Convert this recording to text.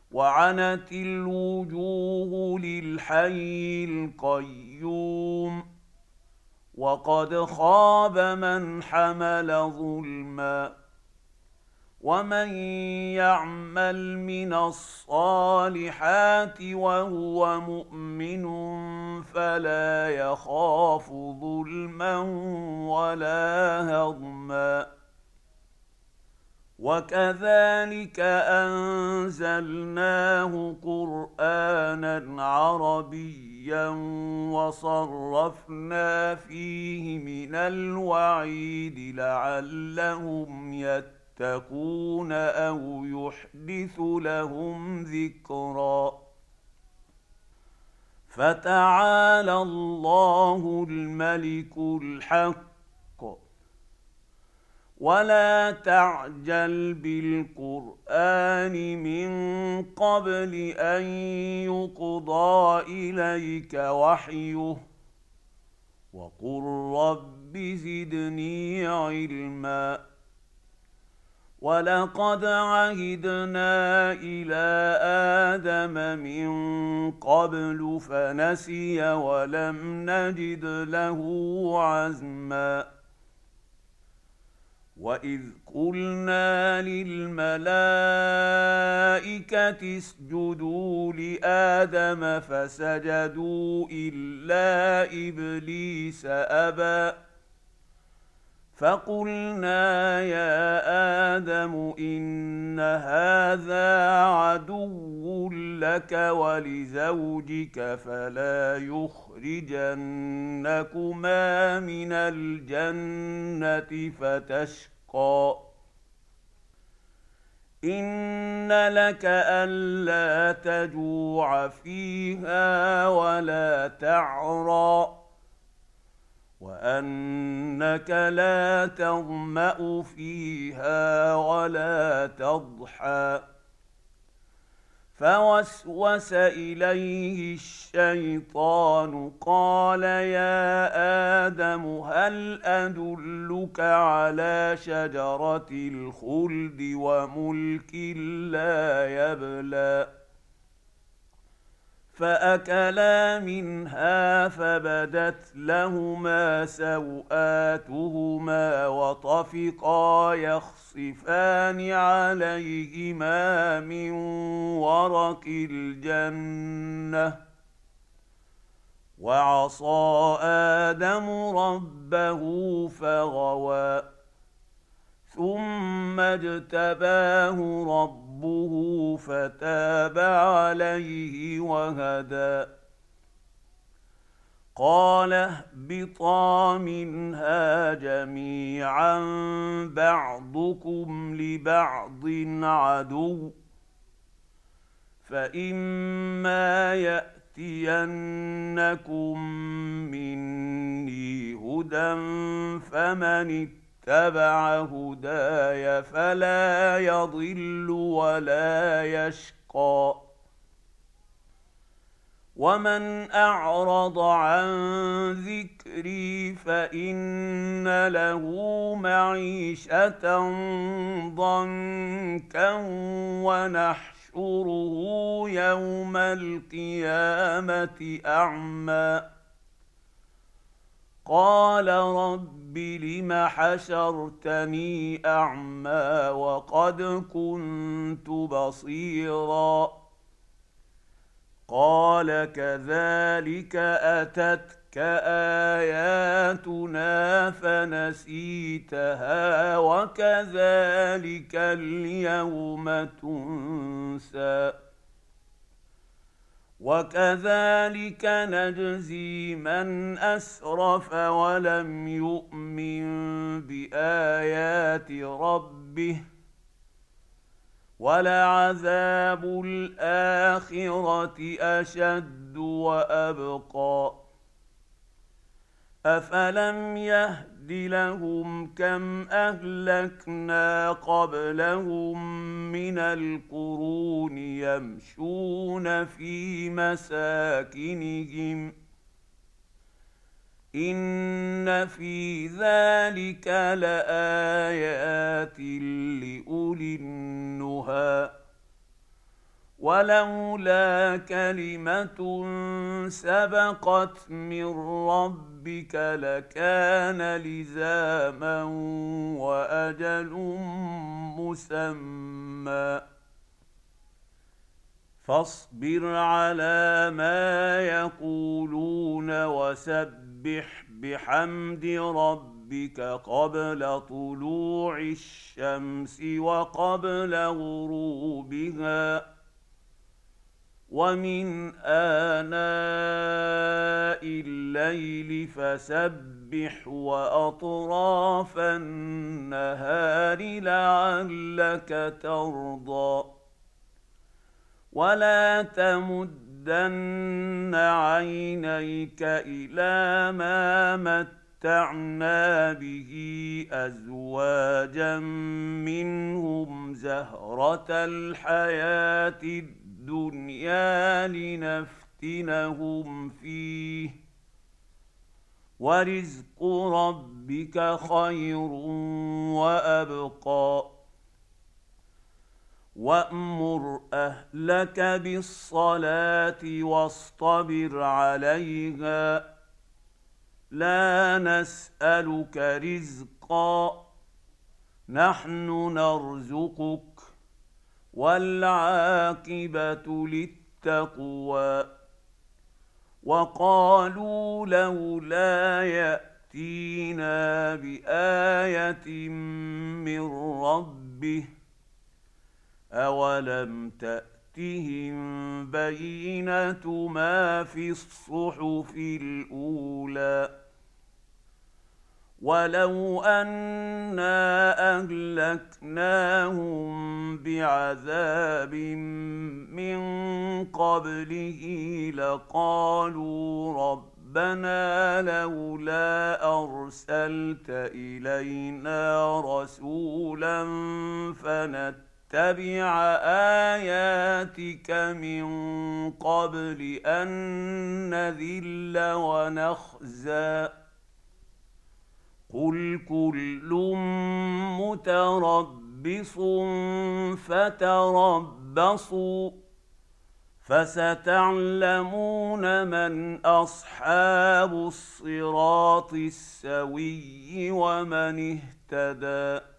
وعنت الوجوه للحي القيوم وقد خاب من حمل ظلما ومن يعمل من الصالحات وهو مؤمن فلا يخاف ظلما ولا هضما وكذلك أنزلناه قرآنا عربيا وصرفنا فيه من الوعيد لعلهم يتقون أو يحدث لهم ذكرا فتعالى الله الملك الحق ولا تعجل بالقرآن من قبل أن يقضى إليك وحيه وقل رب زدني علما ولقد عهدنا إلى آدم من قبل فنسي ولم نجد له عزما وإذ قلنا للملائكة اسجدوا لآدم فسجدوا إلا إبليس أبى فقلنا يا آدم إن هذا عدو لك ولزوجك فلا يخرجنكما من الجنة فتشقى إن لك ألا تجوع فيها ولا تعرى وأنك لا تظمأ فيها ولا تضحى فوسوس إليه الشيطان قال يا آدم هل أدلك على شجرة الخلد وملك لا يبلى فأكلا منها فبدت لهما سوآتهما وطفقا يخصفان عليهما من ورق الجنة وعصى آدم ربه فغوى ثم اجتباه ربه فتاب عليه وهدى قال اهبطا منها جميعا بعضكم لبعض عدو فإما يأتينكم مني هدى فمن اتبع هداي فلا يضل ولا يشقى ومن أعرض عن ذكري فإن له معيشة ضنكا ونحشره يوم القيامة أعمى قال رب لم حشرتني أعمى وقد كنت بصيرا قال كذلك أتتك آياتنا فنسيتها وكذلك اليوم تنسى وكذلك نجزي من أسرف ولم يؤمن بآيات ربه ولعذاب الآخرة أشد وأبقى أفلم يهد لهم كم أهلكنا قبلهم من القرون يمشون في مساكنهم إن في ذلك لآيات لأولي النهى ولولا كلمة سبقت من ربك لكان لزاما وأجل مسمى فاصبر على ما يقولون وسبح بحمد ربك قبل طلوع الشمس وقبل غروبها ومن آناء الليل فسبح وأطراف النهار لعلك ترضى ولا تمدن عينيك إلى ما متعنا به أزواجا منهم زهرة الحياة الدنيا لنفتنهم فيه ورزق ربك خير وأبقى وأمر أهلك بالصلاة واصطبر عليها لا نسألك رزقا نحن نرزقك والعاقبة للتقوى وقالوا لولا يأتينا بآية من ربه أولم تأتهم بينة ما في الصحف الأولى ولو أنا أهلكناهم بعذاب من قبله لقالوا ربنا لولا أرسلت إلينا رسولا فنتبع آياتك من قبل أن نذل ونخزى قل كل متربص فتربصوا فستعلمون من أصحاب الصراط السوي ومن اهتدى